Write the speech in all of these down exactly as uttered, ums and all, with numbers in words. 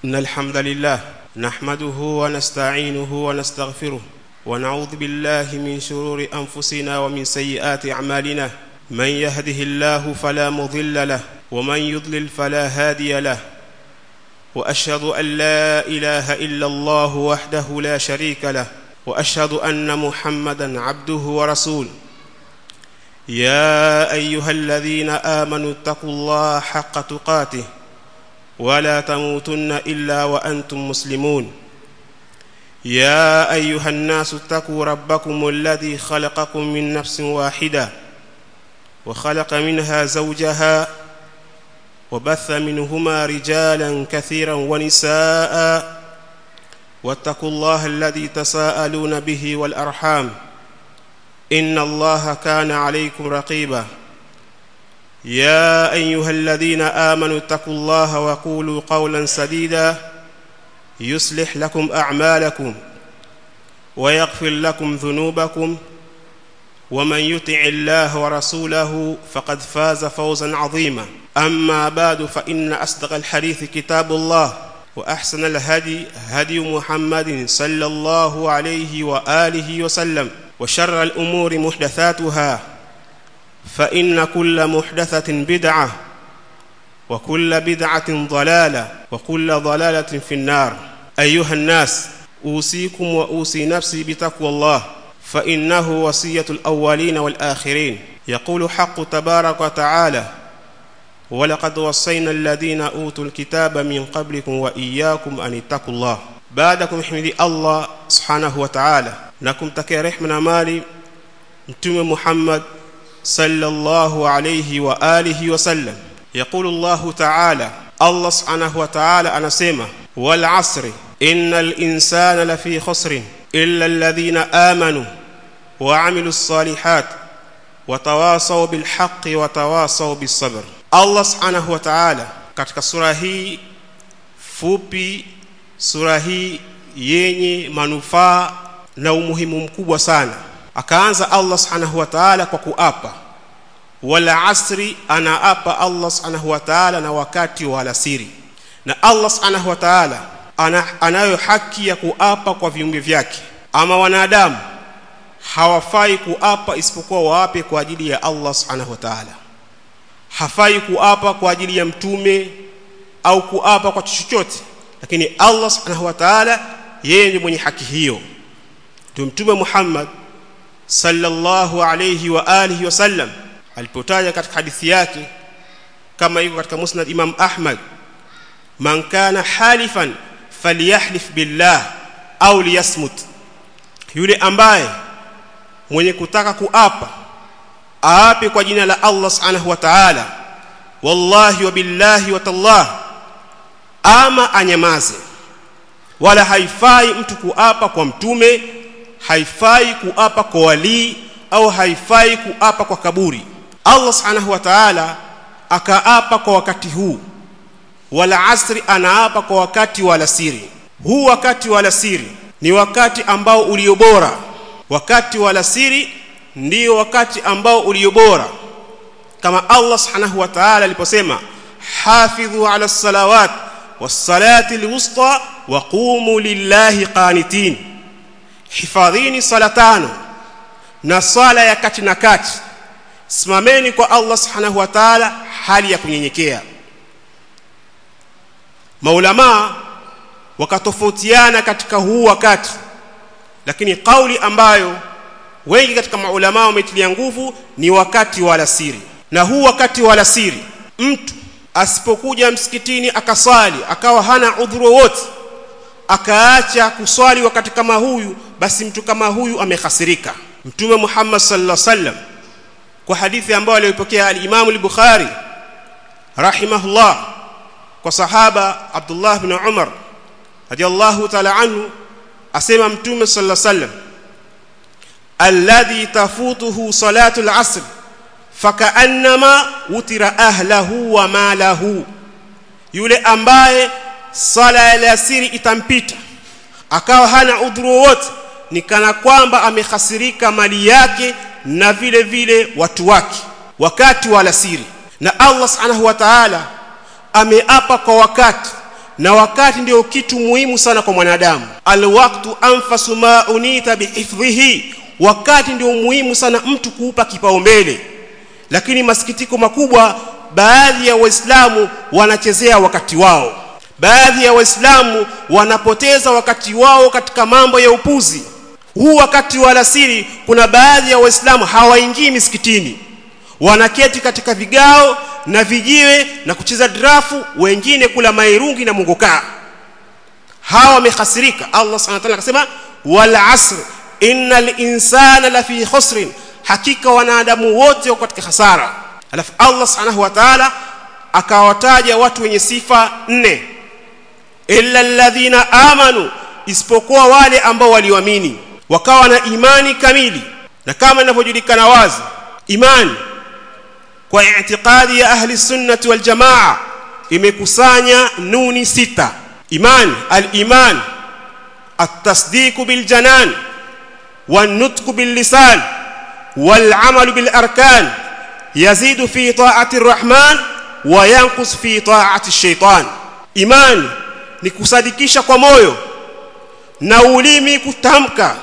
إن الحمد لله نحمده ونستعينه ونستغفره ونعوذ بالله من شرور أنفسنا ومن سيئات أعمالنا. من يهده الله فلا مضل له ومن يضلل فلا هادي له. وأشهد أن لا إله إلا الله وحده لا شريك له وأشهد أن محمدا عبده ورسوله. يا أيها الذين آمنوا اتقوا الله حق تقاته ولا تموتن إلا وأنتم مسلمون. يا أيها الناس اتقوا ربكم الذي خلقكم من نفس واحدة وخلق منها زوجها وبث منهما رجالا كثيرا ونساء واتقوا الله الذي تساءلون به والأرحام إن الله كان عليكم رقيبا. يا أيها الذين آمنوا اتقوا الله وقولوا قولا سديدا يصلح لكم أعمالكم ويغفر لكم ذنوبكم ومن يطع الله ورسوله فقد فاز فوزا عظيما. أما بعد فإن أصدق الحديث كتاب الله وأحسن الهدي هدي محمد صلى الله عليه وآله وسلم وشر الأمور محدثاتها فإن كل محدثة بدعة وكل بدعة ضلالة وكل ضلالة في النار. أيها الناس أوصيكم وأوصي نفسي بتقوى الله فإنه وصية الأولين والآخرين. يقول حق تبارك وتعالى ولقد وصينا الذين أوتوا الكتاب من قبلكم وإياكم أن اتقوا الله. بعدكم حمد الله سبحانه وتعالى نكم تكي رحمنا مالي متوم محمد صلى الله عليه وآله وسلم. يقول الله تعالى الله سبحانه وتعالى anasema والعصر إن الإنسان لفي خسر إلا الذين آمنوا وعملوا الصالحات وتواصوا بالحق وتواصوا بالصبر. Allah subhanahu wa ta'ala katika sura hii fupi, sura hii yenye manufaa na umuhimu mkubwa sana, akaanza Allah subhanahu wa ta'ala kwa kuapa. Wala asri, anaapa Allah subhanahu wa ta'ala na wakati wa alasiri. Na Allah subhanahu wa ta'ala ana, anayo haki ya kuapa kwa viumbe vyake. Ama wanadamu hawafai kuapa isipokuwa waape kwa ajili ya Allah subhanahu wa ta'ala. Hafai kuapa kwa ajili ya mtume au kuapa kwa chochote, lakini Allah subhanahu wa ta'ala yeye ndiye mwenye haki hiyo. Mtume Muhammad sallallahu alayhi wa alihi wasallam alipotaja katika hadithi yake kama iko katika Musnad Imam Ahmad, man kana halifan falyahlif billah au liyasmut, yule ambaye mwenye kutaka kuapa aape kwa jina la Allah subhanahu wa ta'ala, wallahi wa billahi wa tallah, ama anyamaze. Wala haifai mtu kuapa kwa mtume, haifai kuapa kwa wali, au haifai kuapa kwa kaburi. Allah subhanahu wa ta'ala akaapa kwa wakati huu. Wala asri, anaapa kwa wakati wa alasiri. Huu wakati wa alasiri ni wakati ambao uliobora. Wakati wa alasiri ndio wakati ambao uliobora, kama Allah subhanahu wa ta'ala aliposema hafidhu ala salawat was-salati al-wusta wa qumu lillahi qanitin, hifadhini sala tano na sala ya kati na kati, simameni kwa Allah subhanahu wa ta'ala hali ya kunyenyekea. Maulama wakatofautiana katika huu wakati, lakini kauli ambayo wengi katika maulama wametilia nguvu ni wakati wa alasiri. Na huu wakati wa alasiri, mtu asipokuja msikitini akasali, akawa hana udhuru wote, akaacha kuswali wakati kama huyu, basi mtu kama huyu amehasirika. Mtume Muhammad sallallahu alaihi wasallam kwa hadithi ambayo aliyopokea al-Imam al-Bukhari rahimahullah kwa sahaba Abdullah ibn Umar radiyallahu ta'ala anhu, asema Mtume sallallahu alaihi wasallam alladhi tafutuhu salatul asr fakaannama utira ahlahu wa malahu, yule ambaye sala ya alasiri itampita akawa hana udhuru wote, ni kana kwamba amehasirika mali yake na vile vile watu wake wakati wa alasiri. Na Allah subhanahu wa ta'ala ameapa kwa wakati na wakati ndio kitu muhimu sana kwa mwanadamu. Alwaqtu anfasu ma unita bihifdhihi, wakati ndio muhimu sana mtu kuupa kipaumbele. Lakini masikitiko makubwa, baadhi ya waislamu wanachezea wakati wao. Baadhi ya waislamu wanapoteza wakati wao katika mambo ya upuzi. Huu wakati wa alasiri kuna baadhi ya waislamu hawaingii misikitini, wanaketi katika vigao na vijiwe na kucheza drafu, wengine kula mairungi na mungokaa. Hawa wamehasirika. Allah subhanahu wa ta'ala akasema wal asr innal insana lafi khusrin, hakika wanadamu wote wako katika hasara. Alafu Allah subhanahu wa ta'ala akawataja watu wenye sifa nne, illa alladhina amanu, isipokuwa wale ambao waliamini wakawa na imani kamili. Na kama inavyojulikana wazi, imani kwa i'tiqadi ya ahli sunnati wal jamaa imekusanya nuni sita. Iman, al-iman at-tasdiq bil janan wan-nutq bil lisan wal-amal bil arkan, yazidu fi ta'ati ar-rahman wa yanqus fi ta'ati ash-shaytan. Iman ni kusadikisha kwa moyo na ulimi kutamka,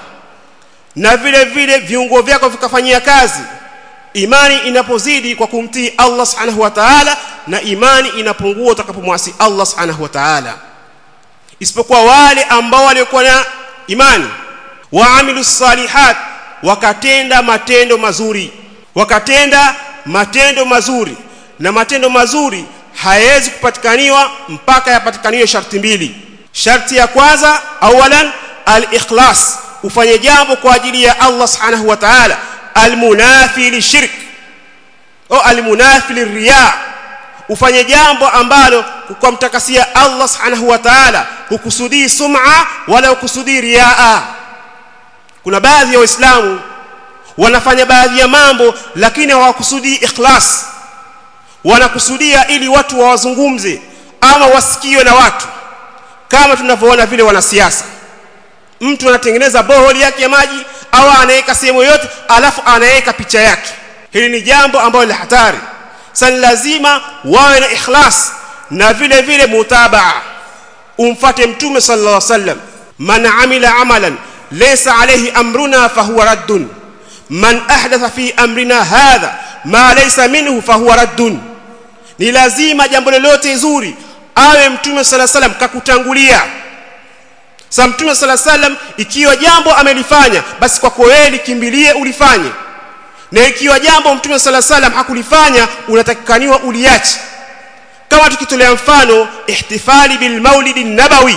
na vile vile viungo vyako vikafanyia kazi. Imani inapozidi kwa kumtii Allah subhanahu wa ta'ala, na imani inapungua utakapomwasi Allah subhanahu wa ta'ala. Isipokuwa wale ambao walikuwa na imani, waamilu salihat, wakatenda matendo mazuri, wakatenda matendo mazuri. Na matendo mazuri hayawezi kupatikaniwa mpaka yapatikaniwe sharti mbili. Sharti ya kwanza, awalan al-ikhlas, ufanye jambo kwa ajili ya Allah subhanahu wa ta'ala, al-munafi lishirk au al-munafi liriya, ufanye jambo ambalo kumtakasia Allah subhanahu wa ta'ala, hukusudii sum'a wala hukusudii riyaa. Kuna baadhi ya waislamu wanafanya baadhi ya mambo lakini hawakusudii ikhlas, wanakusudia ili watu wawazungumze ama wasikiwe na watu, kama tunavyoona vile wanasiasa. Mtu anatengeneza boholi yake ya maji au anaweka sehemu yote alafu anaweka picha yake. Hili ni jambo ambalo la hatari. Sasa lazima wawe na ikhlas na vile vile mutabaa, umfuate mtume sallallahu alaihi wasallam. Man amila amalan laysa alayhi amruna fahuwa raddun, man ahdatha fi amrina hadha ma laysa minhu fahuwa raddun. Ni lazima jambo lolote zuri awe mtume sallallahu alaihi wasallam kakutangulia. Sasa mtume sallallahu alaihi wasallam ikiwa jambo amelifanya, basi kwa kweli kimbilie ulifanye. Na ikiwa jambo mtume sallallahu alaihi wasallam hakulifanya, unatakikaniwa uliache. Kama tukitolea mfano ihtifali bil maulidi nabawi,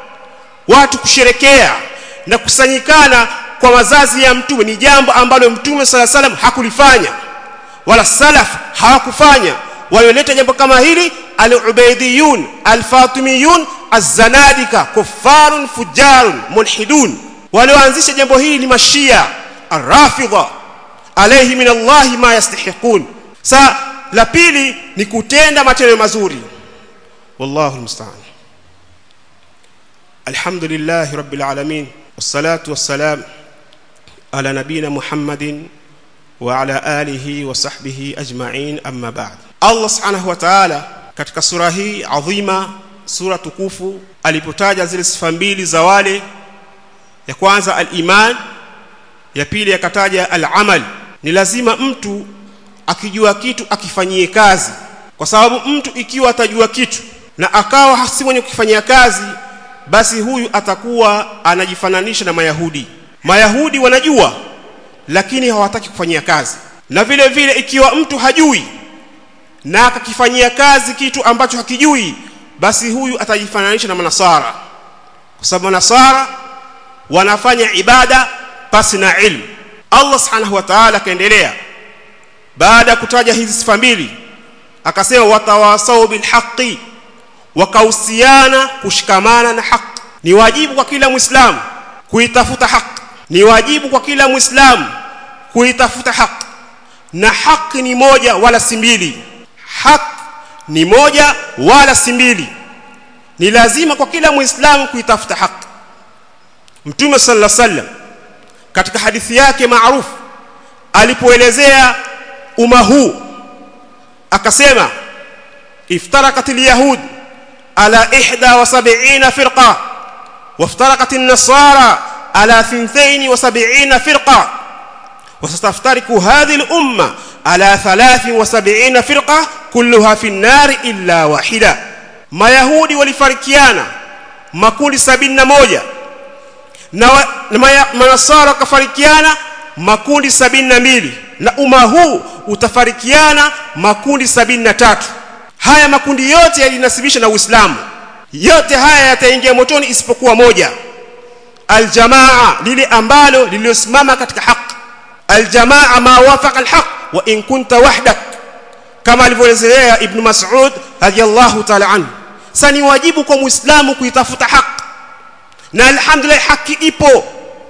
watu kusherekea na kusanyikana kwa mazazi ya mtume, ni jambo ambalo mtume sallallahu alaihi wasallam hakulifanya wala salaf hawakufanya. Walioleta jambo kama hili al-ubaydiyun al-fatimiyun az-zanadika kuffarun fujarun mulhidun. Walioanzisha jambo hili ni mashia ar-rafidha alayhi min Allah ma yastahiqun. Sa la pili ni kutenda matendo mazuri. Wallahu musta'an. Alhamdulillah rabbil alamin, wassalatu wassalam ala nabina Muhammadin wa ala alihi wa sahbihi ajma'in, amma ba'd. Allah subhanahu wa ta'ala katika sura hii adhima, sura tukufu, alipotaja zile sifa mbili za wale, ya kwanza al-iman, ya pili akataja al-amal. Ni lazima mtu akijua kitu akifanyie kazi, kwa sababu mtu ikiwa atajua kitu na akawa hasi mwenye kufanyia kazi, basi huyu atakuwa anajifananisha na Mayahudi. Mayahudi wanajua lakini hawataki kufanyia kazi. Na vile vile ikiwa mtu hajui na akakifanyia kazi kitu ambacho hakijui, basi huyu atajifananisha na Manasara, kwa sababu Manasara wanafanya ibada pasi na ilmu. Allah subhanahu wa ta'ala kaendelea baada ya kutaja hizi sifa mbili, akasema watawasau bil haqqi, wakausiana kushikamana na haki. Ni wajibu kwa kila Muislamu kuitafuta haki, ni wajibu kwa kila Muislamu kuitafuta haki. Na haki ni moja wala si mbili, haki ni moja wala si mbili. Ni lazima kwa kila Muislamu kuitafuta haki. Mtume sallallahu alaihi wasallam katika hadithi yake maarufu alipoelezea umma huu akasema, iftarakat al-yahud على إحدى وسبعين فرقة وافترقت النصارى على اثنتين وسبعين فرقة وستفترق هذه الأمة على ثلاث وسبعين فرقة كلها في النار إلا واحدة. ما يهودي walifarikiana makundi sabini na moja na manasara wakafarikiana makundi sabini na mbili na umma huu utafarikiana makundi sabini na tatu. Haya makundi yote yalinasibisha na Uislamu. Yote haya yataingia motoni isipokuwa moja, aljamaa, lile ambalo liliosimama katika haki. Aljamaa ma wafaqa alhaq wa in kunta wahdak, kama alivyoelezea Ibn Mas'ud radiyallahu ta'ala anhu. Sani wajibu kwa Muislamu kuitafuta haki, na alhamdulillah haki ipo.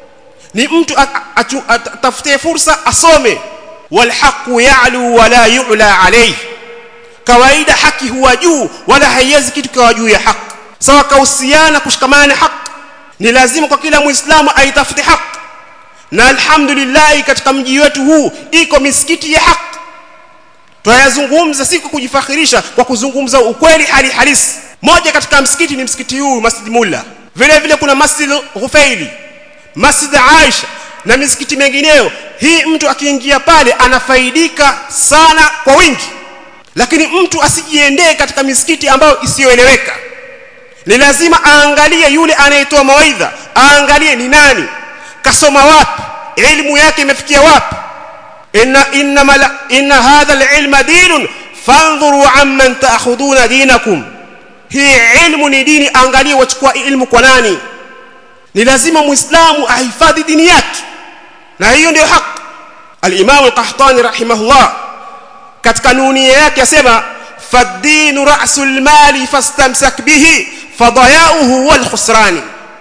Ni mtu atafute fursa asome. Wal haqu ya'lu wa la yu'la alayhi, kawaida haki huwa juu wala haiwezi kitu kwa juu ya haki. Sawa kausiana kushikamana na haki, ni lazima kwa kila Muislamu aitafute haki. Na alhamdulillah katika mji wetu huu iko misikiti ya haki. Tunayazungumza si kwa kujifakhirisha, kwa kuzungumza ukweli hali halisi. Moja katika msikiti ni msikiti huu Masjid Mulla. Vile vile kuna Masjid Ghufaili, Masjid Aisha na misikiti mengineyo. Hii mtu akiingia pale anafaidika sana kwa wingi. Lakini mtu asijiendee katika misikiti ambayo isiyoeleweka. Ni lazima aangalie yule anayetoa mawaidha, aangalie ni nani, kasoma wapi, elimu yake imefikia wapi. inna inna inna hadha alilma dinun fanzuru amman ta'khuduna dinakum. Hii ilmu ni dini, angalie wachukua ilmu kwa nani. Ni lazima Muislamu ahifadhi dini yake, na hiyo ndio haki. Al-Imam al-Qahtani rahimahullah katika nunia yake yasema fad-dinu ra'sul mali fastamsak bihi fadaya'uhu wal khusran.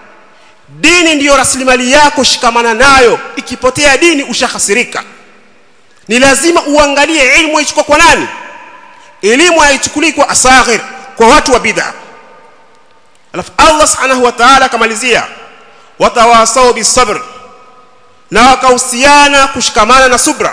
Dini ndiyo rasilimali yako, shikamana nayo. Ikipotea dini ushahasirika. Ni lazima uangalie elimu ichukua kwa nani. Elimu haichukuliwi kwa asaghir, kwa watu wa bid'a. Alafu Allah subhanahu wa ta'ala kamalizia watawasau bisabr, na wakahusiana kushikamana na subra.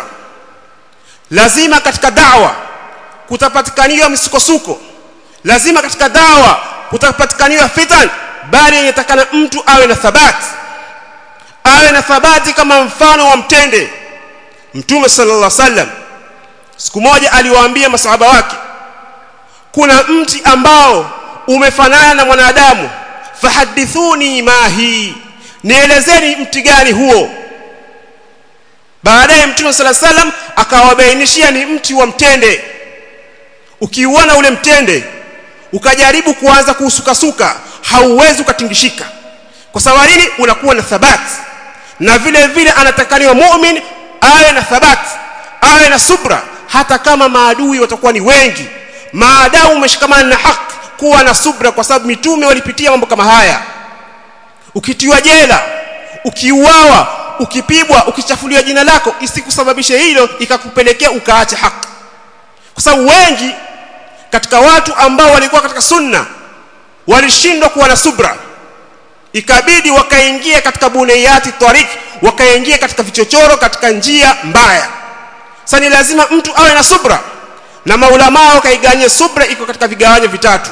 Lazima katika da'wa kutapatikaniwa misukosuko, lazima katika da'wa kutapatikaniwa fitan, bali inatakana mtu awe na thabati, awe na thabati kama mfano wa mtende. Mtume sallallahu alaihi wasallam siku moja aliwaambia masahaba wake, kuna mti ambao umefanana na mwanadamu, fahadithuni ma hi, nielezeni mti gani huo. Baadaye Mtume sallallahu alaihi wasallam akawabainishia ni mti wa mtende. Ukiuona ule mtende ukajaribu kuanza kuusukasuka, hauwezi ukatingishika. Kwa sababu nini? Unakuwa na thabati. Na vile vile anatakaniwa muumini awe na thabati, awe na subra, hata kama maadui watakuwa ni wengi. Maadamu umeshikamana na haki, kuwa na subra, kwa sababu mitume walipitia mambo kama haya. Ukitiwa jela, ukiuawa, ukipigwa, ukichafuliwa jina lako, isikusababishe hilo ikakupelekea ukaacha haki. Kwa sababu wengi katika watu ambao walikuwa katika sunna walishindwa kuwa na subra, ikabidi wakaingia katika bunayati tariq, wakaingia katika vichochoro, katika njia mbaya. Sasa ni lazima mtu awe na subra, na maulama wakaigawanya subra iko katika vigawanyo vitatu.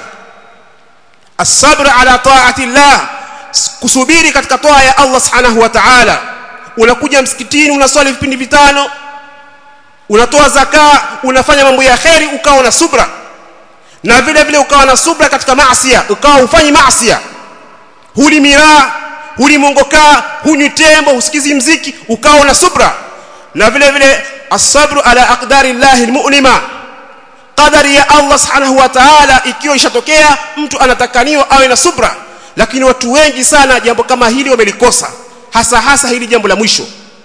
As-sabr ala ta'ati Allah, kusubiri katika toa ya Allah subhanahu wa ta'ala. Unakuja msikitini, unaswali vipindi vitano, unatoa zaka, unafanya mambo ya khairi, ukawa na subra. Na vile vile ukawa na subra katika maasi, ukawa ufanyi maasi, huli miraa, huli mongoka, hunywi tembo, usikizi mziki, ukawa na subra. Na vile vile as-sabru ala aqdari llahi al-mu'lima, qadari ya Allah subhanahu wa ta'ala ikiwa ishatokea, mtu anatakaniwa awe na subra. Lakini watu wengi sana jambo kama hili wamelikosa, hasa hasa hili jambo la mwisho.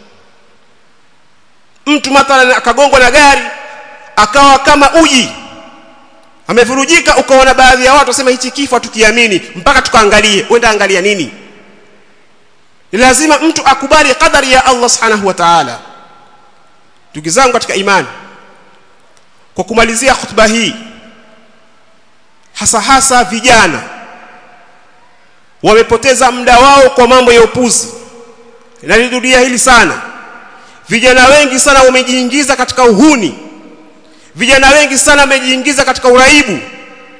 Mtu mathalan akagongwa na gari akawa kama uji, amevurujika, ukaona baadhi ya watu wasema hichi kifo tukiamini mpaka tukaangalie. Wenda angalia nini? Ni lazima mtu akubali qadari ya Allah subhanahu wa ta'ala. Ndugu zangu katika imani, kwa kumalizia khutba hii, hasa hasa vijana wamepoteza muda wao kwa mambo ya upuzi. Na nirudia hili sana, vijana wengi sana wamejiingiza katika uhuni, vijana wengi sana wamejiingiza katika uraibu,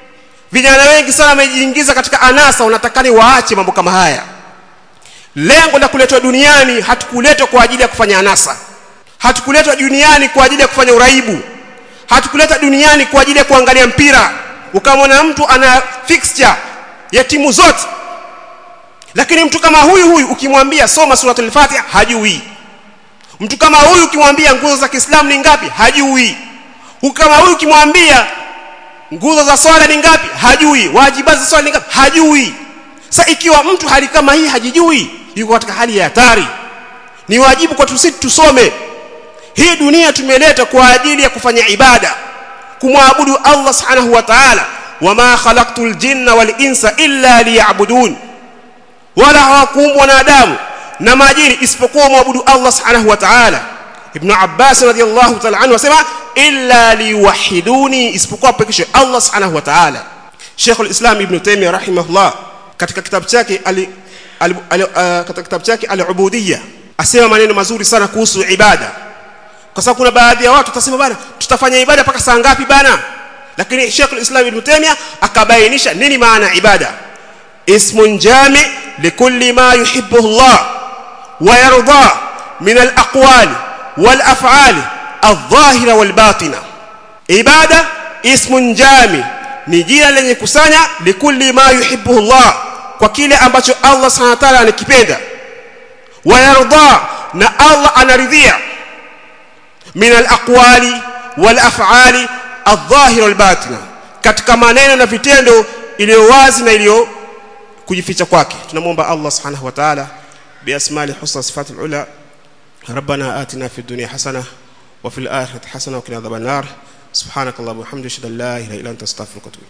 Vijana wengi sana wamejiingiza katika anasa, unatakani waache mambo kama haya. Lengo la kuletwa duniani hatukuletwa kwa ajili ya kufanya anasa. Hatukuletwa duniani kwa ajili ya kufanya uraibu. Hatukuletwa duniani kwa ajili ya kuangalia mpira. Ukamwona mtu ana fixture ya timu zote. Lakini mtu kama huyu huyu ukimwambia soma suratul Fatiha hajui. Mtu kama huyu ukimwambia nguzo za Kiislamu ni ngapi hajui. Mtu kama huyu ukimwambia nguzo za swala ni ngapi hajui. Wajibazi za swala ni ngapi hajui. Sasa ikiwa mtu hali kama hii hajijui, yuko katika hali ya hatari. Ni wajibu kwa sisi tusome. Hii dunia tumeleta kwa ajili ya kufanya ibada, kumwabudu Allah subhanahu wa ta'ala. Wama khalaqtul jinna wal insa illa liya'budun. Wala hawakuumbwa wanadamu na majini isipokuwa muabudu Allah subhanahu wa ta'ala. Ibn Abbas radiyallahu ta'ala anhu asema illa liwahiduni, isipokuwa pekee Allah subhanahu wa ta'ala. Sheikh al-Islam Ibn Taymiyyah rahimahullah katika kitabu chake ali, ali, ali uh, katika kitabu chake al-Ubudiyya asema maneno mazuri sana kuhusu ibada. Kwa sababu kuna baadhi ya watu tutasema bana tutafanya ibada mpaka saa ngapi bana? Lakini Sheikh al-Islam Ibn Taymiyyah akabainisha nini maana ibada. Ismun jami likulli ma yuhibbuhu Allah wa yarda min al-aqwali wal af'ali adh-dhahira wal batina. Ibada ismun jami ni jina lenye kusanya likulli ma yuhibbuhu Allah, kwa kile ambacho Allah subhanahu wa ta'ala anakipenda, wa yarda na Allah anaridhia, min al-aqwali wal af'ali adh-dhahira wal batina, katika maneno na vitendo iliyo wazi na iliyo kujificha kwake. Tunamuomba Allah subhanahu wa ta'ala bi asma'ihi husna sifatil ula, rabbana atina fid dunya hasana wa fil akhirati hasana wa qina adhaban nar. Subhanakallahumma wa bihamdika, la ilaha illa anta, astaghfiruka wa atubu